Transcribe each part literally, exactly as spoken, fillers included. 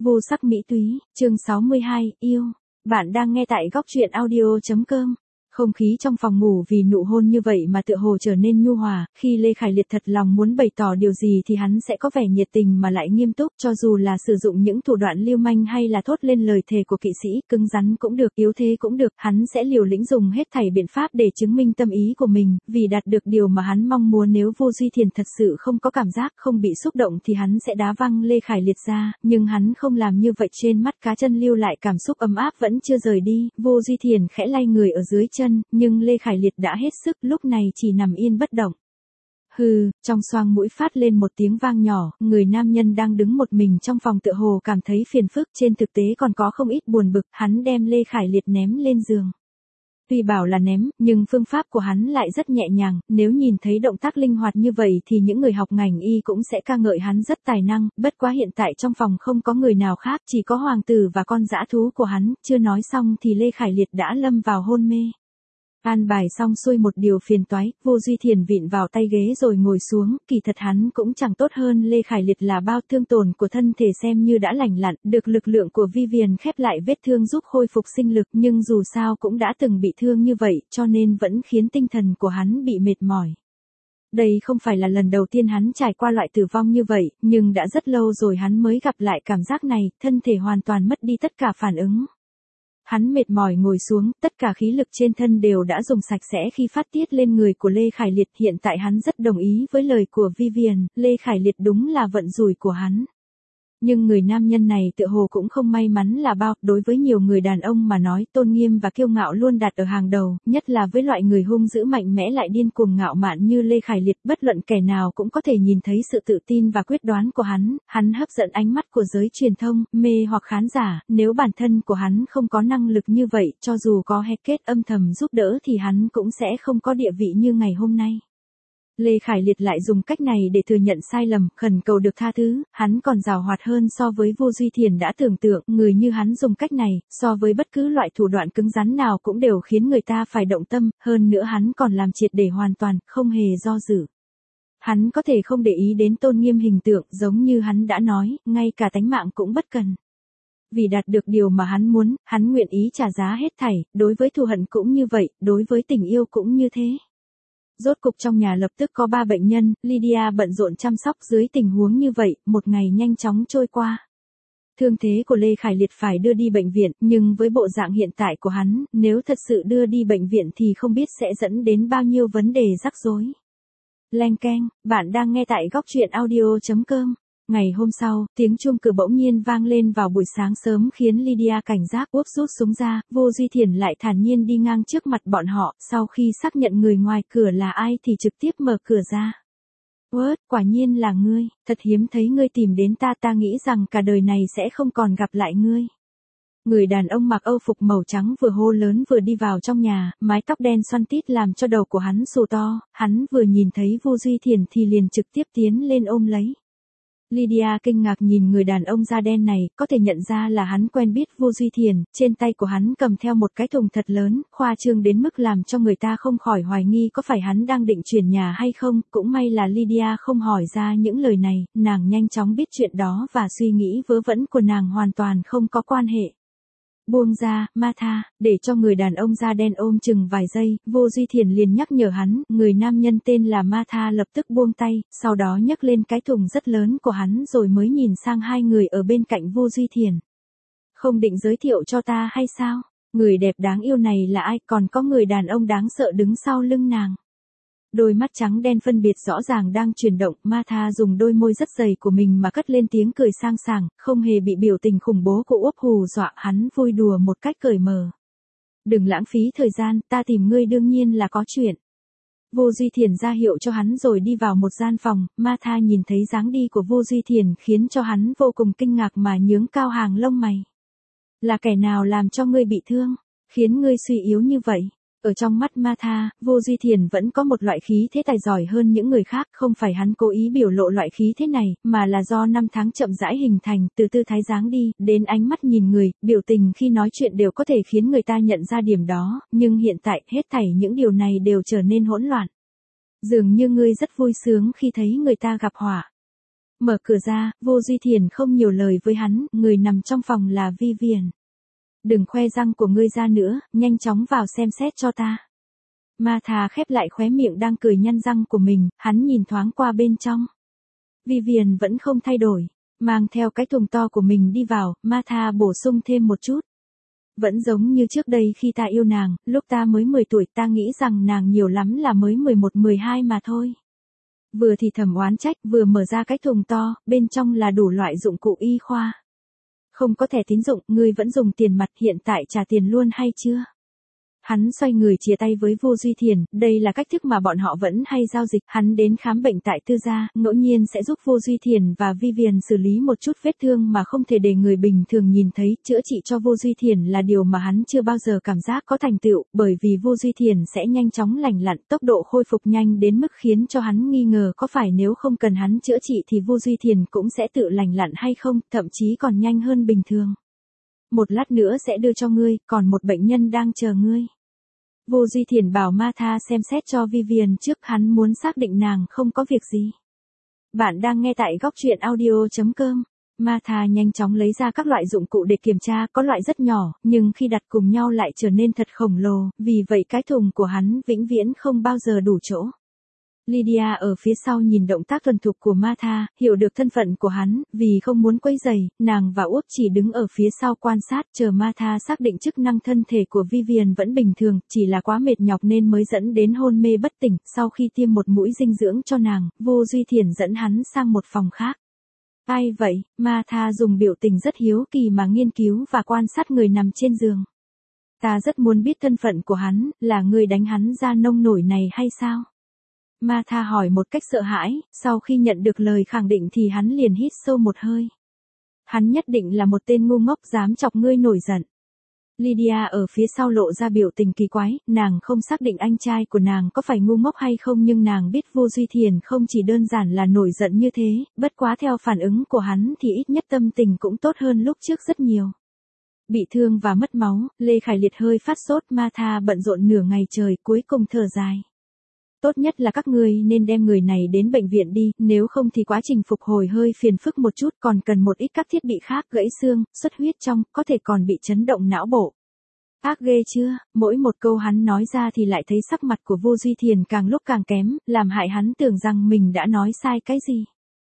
Vô sắc mỹ túy, chương sáu mươi hai, yêu. Bạn đang nghe tại góc truyện audio chấm com. Không khí trong phòng ngủ vì nụ hôn như vậy mà tựa hồ trở nên nhu hòa, khi Lê Khải Liệt thật lòng muốn bày tỏ điều gì thì hắn sẽ có vẻ nhiệt tình mà lại nghiêm túc, cho dù là sử dụng những thủ đoạn lưu manh hay là thốt lên lời thề của kỵ sĩ, cứng rắn cũng được, yếu thế cũng được, hắn sẽ liều lĩnh dùng hết thảy biện pháp để chứng minh tâm ý của mình, vì đạt được điều mà hắn mong muốn. Nếu Vô Duy Thiền thật sự không có cảm giác, không bị xúc động thì hắn sẽ đá văng Lê Khải Liệt ra, nhưng hắn không làm như vậy. Trên mắt cá chân lưu lại cảm xúc ấm áp vẫn chưa rời đi, Vô Duy Thiền khẽ lay người ở dưới chân, nhưng Lê Khải Liệt đã hết sức, lúc này chỉ nằm yên bất động. Hừ, trong xoang mũi phát lên một tiếng vang nhỏ, người nam nhân đang đứng một mình trong phòng tựa hồ cảm thấy phiền phức, trên thực tế còn có không ít buồn bực, hắn đem Lê Khải Liệt ném lên giường. Tuy bảo là ném, nhưng phương pháp của hắn lại rất nhẹ nhàng, nếu nhìn thấy động tác linh hoạt như vậy thì những người học ngành y cũng sẽ ca ngợi hắn rất tài năng, bất quá hiện tại trong phòng không có người nào khác, chỉ có hoàng tử và con dã thú của hắn, chưa nói xong thì Lê Khải Liệt đã lâm vào hôn mê. An bài xong xuôi một điều phiền toái, Vô Duy Thiền vịn vào tay ghế rồi ngồi xuống, kỳ thật hắn cũng chẳng tốt hơn Lê Khải Liệt là bao, thương tổn của thân thể xem như đã lành lặn, được lực lượng của Vivian khép lại vết thương giúp khôi phục sinh lực, nhưng dù sao cũng đã từng bị thương như vậy, cho nên vẫn khiến tinh thần của hắn bị mệt mỏi. Đây không phải là lần đầu tiên hắn trải qua loại tử vong như vậy, nhưng đã rất lâu rồi hắn mới gặp lại cảm giác này, thân thể hoàn toàn mất đi tất cả phản ứng. Hắn mệt mỏi ngồi xuống, tất cả khí lực trên thân đều đã dùng sạch sẽ khi phát tiết lên người của Lê Khải Liệt. Hiện tại hắn rất đồng ý với lời của Vivian, Lê Khải Liệt đúng là vận rủi của hắn. Nhưng người nam nhân này tựa hồ cũng không may mắn là bao, đối với nhiều người đàn ông mà nói, tôn nghiêm và kiêu ngạo luôn đặt ở hàng đầu, nhất là với loại người hung dữ mạnh mẽ lại điên cuồng ngạo mạn như Lê Khải Liệt, bất luận kẻ nào cũng có thể nhìn thấy sự tự tin và quyết đoán của hắn, hắn hấp dẫn ánh mắt của giới truyền thông, mê hoặc khán giả, nếu bản thân của hắn không có năng lực như vậy, cho dù có Heket âm thầm giúp đỡ thì hắn cũng sẽ không có địa vị như ngày hôm nay. Lê Khải Liệt lại dùng cách này để thừa nhận sai lầm, khẩn cầu được tha thứ, hắn còn giàu hoạt hơn so với Vô Duy Thiền đã tưởng tượng, người như hắn dùng cách này, so với bất cứ loại thủ đoạn cứng rắn nào cũng đều khiến người ta phải động tâm, hơn nữa hắn còn làm triệt để hoàn toàn, không hề do dự. Hắn có thể không để ý đến tôn nghiêm hình tượng, giống như hắn đã nói, ngay cả tánh mạng cũng bất cần. Vì đạt được điều mà hắn muốn, hắn nguyện ý trả giá hết thảy, đối với thù hận cũng như vậy, đối với tình yêu cũng như thế. Rốt cục trong nhà lập tức có ba bệnh nhân, Lydia bận rộn chăm sóc. Dưới tình huống như vậy, một ngày nhanh chóng trôi qua. Thương thế của Lê Khải Liệt phải đưa đi bệnh viện, nhưng với bộ dạng hiện tại của hắn, nếu thật sự đưa đi bệnh viện thì không biết sẽ dẫn đến bao nhiêu vấn đề rắc rối. Leng keng, bạn đang nghe tại góc truyện audio chấm com. Ngày hôm sau, tiếng chuông cửa bỗng nhiên vang lên vào buổi sáng sớm khiến Lydia cảnh giác, úp rút súng ra, Vô Duy Thiền lại thản nhiên đi ngang trước mặt bọn họ, sau khi xác nhận người ngoài cửa là ai thì trực tiếp mở cửa ra. What, quả nhiên là ngươi, thật hiếm thấy ngươi tìm đến ta, ta nghĩ rằng cả đời này sẽ không còn gặp lại ngươi. Người đàn ông mặc âu phục màu trắng vừa hô lớn vừa đi vào trong nhà, mái tóc đen xoăn tít làm cho đầu của hắn xù to, hắn vừa nhìn thấy Vô Duy Thiền thì liền trực tiếp tiến lên ôm lấy. Lydia kinh ngạc nhìn người đàn ông da đen này, có thể nhận ra là hắn quen biết Vô Duy Thiền, trên tay của hắn cầm theo một cái thùng thật lớn, khoa trương đến mức làm cho người ta không khỏi hoài nghi có phải hắn đang định chuyển nhà hay không, cũng may là Lydia không hỏi ra những lời này, nàng nhanh chóng biết chuyện đó và suy nghĩ vớ vẩn của nàng hoàn toàn không có quan hệ. Buông ra, Martha, để cho người đàn ông da đen ôm chừng vài giây, Vô Duy Thiền liền nhắc nhở hắn, người nam nhân tên là Martha lập tức buông tay, sau đó nhấc lên cái thùng rất lớn của hắn rồi mới nhìn sang hai người ở bên cạnh Vô Duy Thiền. Không định giới thiệu cho ta hay sao? Người đẹp đáng yêu này là ai, còn có người đàn ông đáng sợ đứng sau lưng nàng. Đôi mắt trắng đen phân biệt rõ ràng đang chuyển động, Martha dùng đôi môi rất dày của mình mà cất lên tiếng cười sang sảng, không hề bị biểu tình khủng bố của Úp hù dọa, hắn vui đùa một cách cởi mở. Đừng lãng phí thời gian, ta tìm ngươi đương nhiên là có chuyện. Vô Duy Thiền ra hiệu cho hắn rồi đi vào một gian phòng, Martha nhìn thấy dáng đi của Vô Duy Thiền khiến cho hắn vô cùng kinh ngạc mà nhướng cao hàng lông mày. Là kẻ nào làm cho ngươi bị thương, khiến ngươi suy yếu như vậy? Ở trong mắt Martha, Vô Duy Thiền vẫn có một loại khí thế tài giỏi hơn những người khác, không phải hắn cố ý biểu lộ loại khí thế này, mà là do năm tháng chậm rãi hình thành, từ tư thái dáng đi, đến ánh mắt nhìn người, biểu tình khi nói chuyện đều có thể khiến người ta nhận ra điểm đó, nhưng hiện tại, hết thảy những điều này đều trở nên hỗn loạn. Dường như ngươi rất vui sướng khi thấy người ta gặp họa. Mở cửa ra, Vô Duy Thiền không nhiều lời với hắn, người nằm trong phòng là Vivian. Đừng khoe răng của ngươi ra nữa, nhanh chóng vào xem xét cho ta. Martha khép lại khóe miệng đang cười nhăn răng của mình, hắn nhìn thoáng qua bên trong. Vivian vẫn không thay đổi, mang theo cái thùng to của mình đi vào, Martha bổ sung thêm một chút. Vẫn giống như trước đây khi ta yêu nàng, lúc ta mới mười tuổi ta nghĩ rằng nàng nhiều lắm là mới mười một mười hai mà thôi. Vừa thì thầm oán trách, vừa mở ra cái thùng to, bên trong là đủ loại dụng cụ y khoa. Không có thẻ tín dụng, ngươi vẫn dùng tiền mặt, hiện tại trả tiền luôn hay chưa? Hắn xoay người chia tay với Vô Duy Thiền, đây là cách thức mà bọn họ vẫn hay giao dịch, hắn đến khám bệnh tại tư gia, ngẫu nhiên sẽ giúp Vô Duy Thiền và Vivian xử lý một chút vết thương mà không thể để người bình thường nhìn thấy, chữa trị cho Vô Duy Thiền là điều mà hắn chưa bao giờ cảm giác có thành tựu, bởi vì Vô Duy Thiền sẽ nhanh chóng lành lặn, tốc độ khôi phục nhanh đến mức khiến cho hắn nghi ngờ có phải nếu không cần hắn chữa trị thì Vô Duy Thiền cũng sẽ tự lành lặn hay không, thậm chí còn nhanh hơn bình thường. Một lát nữa sẽ đưa cho ngươi, còn một bệnh nhân đang chờ ngươi. Vô Duy Thiền bảo Martha xem xét cho Vivian trước, hắn muốn xác định nàng không có việc gì. Bạn đang nghe tại góc truyện audio chấm com. Martha nhanh chóng lấy ra các loại dụng cụ để kiểm tra, có loại rất nhỏ, nhưng khi đặt cùng nhau lại trở nên thật khổng lồ, vì vậy cái thùng của hắn vĩnh viễn không bao giờ đủ chỗ. Lydia ở phía sau nhìn động tác thuần thục của Martha, hiểu được thân phận của hắn, vì không muốn quấy rầy, nàng và Út chỉ đứng ở phía sau quan sát, chờ Martha xác định chức năng thân thể của Vivian vẫn bình thường, chỉ là quá mệt nhọc nên mới dẫn đến hôn mê bất tỉnh. Sau khi tiêm một mũi dinh dưỡng cho nàng, Vô Duy Thiền dẫn hắn sang một phòng khác. Ai vậy? Martha dùng biểu tình rất hiếu kỳ mà nghiên cứu và quan sát người nằm trên giường. Ta rất muốn biết thân phận của hắn, là người đánh hắn ra nông nổi này hay sao? Martha hỏi một cách sợ hãi, sau khi nhận được lời khẳng định thì hắn liền hít sâu một hơi. Hắn nhất định là một tên ngu ngốc dám chọc ngươi nổi giận. Lydia ở phía sau lộ ra biểu tình kỳ quái, nàng không xác định anh trai của nàng có phải ngu ngốc hay không nhưng nàng biết Vô Duy Thiền không chỉ đơn giản là nổi giận như thế, bất quá theo phản ứng của hắn thì ít nhất tâm tình cũng tốt hơn lúc trước rất nhiều. Bị thương và mất máu, Lê Khải Liệt hơi phát sốt, Martha bận rộn nửa ngày trời cuối cùng thở dài. Tốt nhất là các ngươi nên đem người này đến bệnh viện đi, nếu không thì quá trình phục hồi hơi phiền phức một chút, còn cần một ít các thiết bị khác, gãy xương, xuất huyết trong, có thể còn bị chấn động não bộ. Ác ghê chưa, mỗi một câu hắn nói ra thì lại thấy sắc mặt của Vô Duy Thiền càng lúc càng kém, làm hại hắn tưởng rằng mình đã nói sai cái gì.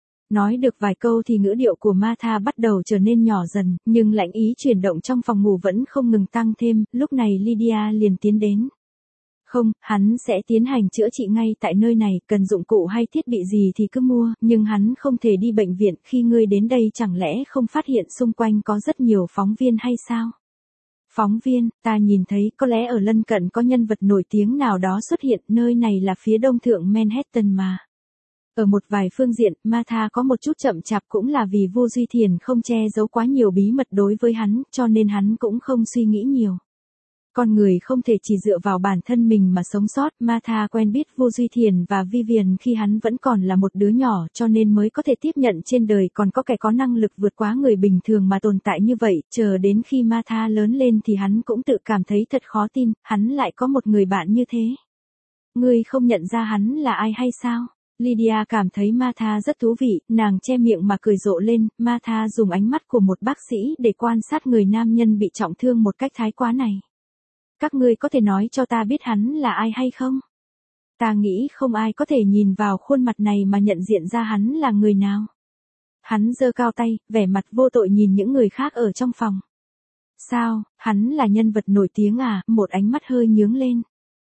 Nói được vài câu thì ngữ điệu của Martha bắt đầu trở nên nhỏ dần, nhưng lãnh ý chuyển động trong phòng ngủ vẫn không ngừng tăng thêm, lúc này Lydia liền tiến đến. Không, hắn sẽ tiến hành chữa trị ngay tại nơi này, cần dụng cụ hay thiết bị gì thì cứ mua, nhưng hắn không thể đi bệnh viện, khi ngươi đến đây chẳng lẽ không phát hiện xung quanh có rất nhiều phóng viên hay sao? Phóng viên, ta nhìn thấy có lẽ ở lân cận có nhân vật nổi tiếng nào đó xuất hiện, nơi này là phía đông thượng Manhattan mà. Ở một vài phương diện, Martha có một chút chậm chạp cũng là vì Vô Duy Thiền không che giấu quá nhiều bí mật đối với hắn, cho nên hắn cũng không suy nghĩ nhiều. Con người không thể chỉ dựa vào bản thân mình mà sống sót, Martha quen biết Vô Duy Thiền và Vivian khi hắn vẫn còn là một đứa nhỏ cho nên mới có thể tiếp nhận trên đời còn có kẻ có năng lực vượt quá người bình thường mà tồn tại như vậy, chờ đến khi Martha lớn lên thì hắn cũng tự cảm thấy thật khó tin, hắn lại có một người bạn như thế. Ngươi không nhận ra hắn là ai hay sao? Lydia cảm thấy Martha rất thú vị, nàng che miệng mà cười rộ lên, Martha dùng ánh mắt của một bác sĩ để quan sát người nam nhân bị trọng thương một cách thái quá này. Các ngươi có thể nói cho ta biết hắn là ai hay không? Ta nghĩ không ai có thể nhìn vào khuôn mặt này mà nhận diện ra hắn là người nào. Hắn giơ cao tay, vẻ mặt vô tội nhìn những người khác ở trong phòng. Sao, hắn là nhân vật nổi tiếng à? Một ánh mắt hơi nhướng lên.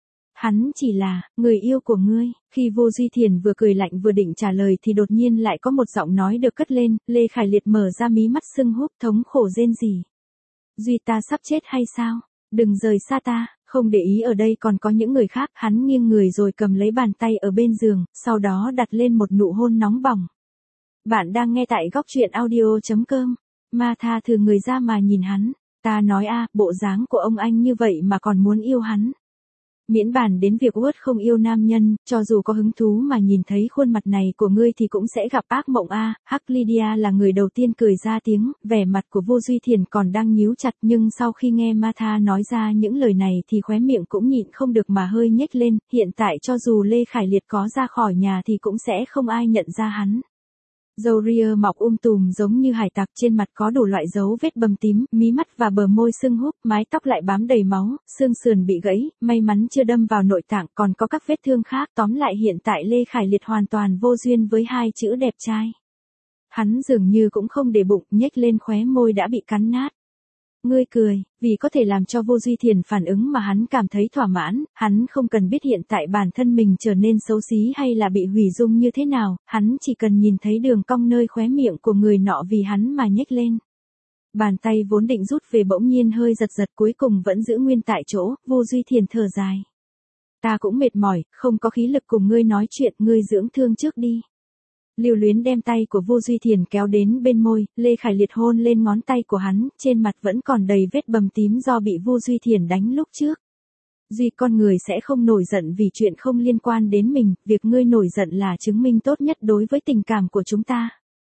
Hắn chỉ là, người yêu của ngươi. Khi Vô Duy Thiền vừa cười lạnh vừa định trả lời thì đột nhiên lại có một giọng nói được cất lên, Lê Khải Liệt mở ra mí mắt sưng húp thống khổ rên rỉ. Duy ta sắp chết hay sao? Đừng rời xa ta, không để ý ở đây còn có những người khác, hắn nghiêng người rồi cầm lấy bàn tay ở bên giường, sau đó đặt lên một nụ hôn nóng bỏng. Bạn đang nghe tại góc truyện audio chấm com. Martha thừ người ra mà nhìn hắn, ta nói a, bộ dáng của ông anh như vậy mà còn muốn yêu hắn. Miễn bàn đến việc Uất không yêu nam nhân, cho dù có hứng thú mà nhìn thấy khuôn mặt này của ngươi thì cũng sẽ gặp ác mộng a. Hắc Lydia là người đầu tiên cười ra tiếng, vẻ mặt của Vô Duy Thiền còn đang nhíu chặt nhưng sau khi nghe Martha nói ra những lời này thì khóe miệng cũng nhịn không được mà hơi nhếch lên, hiện tại cho dù Lê Khải Liệt có ra khỏi nhà thì cũng sẽ không ai nhận ra hắn. Râu ria mọc um tùm giống như hải tặc, trên mặt có đủ loại dấu vết bầm tím, mí mắt và bờ môi sưng húp, mái tóc lại bám đầy máu, xương sườn bị gãy, may mắn chưa đâm vào nội tạng, còn có các vết thương khác. Tóm lại hiện tại Lê Khải Liệt hoàn toàn vô duyên với hai chữ đẹp trai. Hắn dường như cũng không để bụng, nhếch lên khóe môi đã bị cắn nát. Ngươi cười, vì có thể làm cho Vô Duy Thiền phản ứng mà hắn cảm thấy thỏa mãn, hắn không cần biết hiện tại bản thân mình trở nên xấu xí hay là bị hủy dung như thế nào, hắn chỉ cần nhìn thấy đường cong nơi khóe miệng của người nọ vì hắn mà nhếch lên. Bàn tay vốn định rút về bỗng nhiên hơi giật giật, cuối cùng vẫn giữ nguyên tại chỗ. Vô Duy Thiền thở dài. Ta cũng mệt mỏi, không có khí lực cùng ngươi nói chuyện, ngươi dưỡng thương trước đi. Lưu Luyến đem tay của Vô Duy Thiền kéo đến bên môi, Lê Khải Liệt hôn lên ngón tay của hắn, trên mặt vẫn còn đầy vết bầm tím do bị Vô Duy Thiền đánh lúc trước. Duy, con người sẽ không nổi giận vì chuyện không liên quan đến mình, việc ngươi nổi giận là chứng minh tốt nhất đối với tình cảm của chúng ta.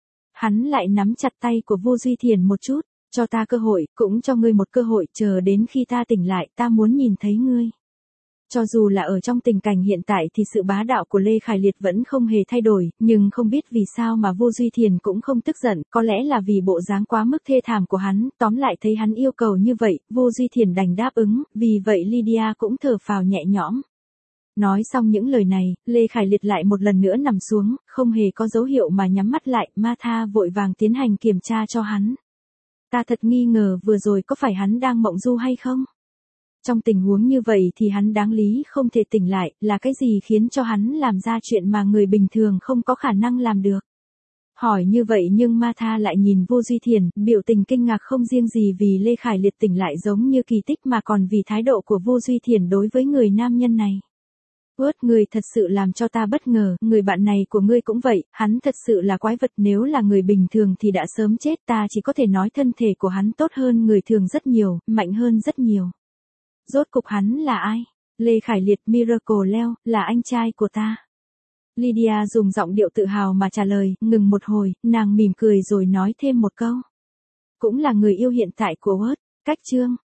Hắn lại nắm chặt tay của Vô Duy Thiền một chút, cho ta cơ hội, cũng cho ngươi một cơ hội, chờ đến khi ta tỉnh lại, ta muốn nhìn thấy ngươi. Cho dù là ở trong tình cảnh hiện tại thì sự bá đạo của Lê Khải Liệt vẫn không hề thay đổi, nhưng không biết vì sao mà Vô Duy Thiền cũng không tức giận, có lẽ là vì bộ dáng quá mức thê thảm của hắn, tóm lại thấy hắn yêu cầu như vậy, Vô Duy Thiền đành đáp ứng, vì vậy Lydia cũng thở phào nhẹ nhõm. Nói xong những lời này, Lê Khải Liệt lại một lần nữa nằm xuống, không hề có dấu hiệu mà nhắm mắt lại, Martha vội vàng tiến hành kiểm tra cho hắn. Ta thật nghi ngờ vừa rồi có phải hắn đang mộng du hay không? Trong tình huống như vậy thì hắn đáng lý không thể tỉnh lại, là cái gì khiến cho hắn làm ra chuyện mà người bình thường không có khả năng làm được? Hỏi như vậy nhưng Martha lại nhìn Vô Duy Thiền, biểu tình kinh ngạc không riêng gì vì Lê Khải Liệt tỉnh lại giống như kỳ tích mà còn vì thái độ của Vô Duy Thiền đối với người nam nhân này. Ướt, người thật sự làm cho ta bất ngờ, người bạn này của ngươi cũng vậy, hắn thật sự là quái vật, nếu là người bình thường thì đã sớm chết, ta chỉ có thể nói thân thể của hắn tốt hơn người thường rất nhiều, mạnh hơn rất nhiều. Rốt cục hắn là ai? Lê Khải Liệt, Miracle Leo, là anh trai của ta. Lydia dùng giọng điệu tự hào mà trả lời, ngừng một hồi, nàng mỉm cười rồi nói thêm một câu. Cũng là người yêu hiện tại của Út. Cách chương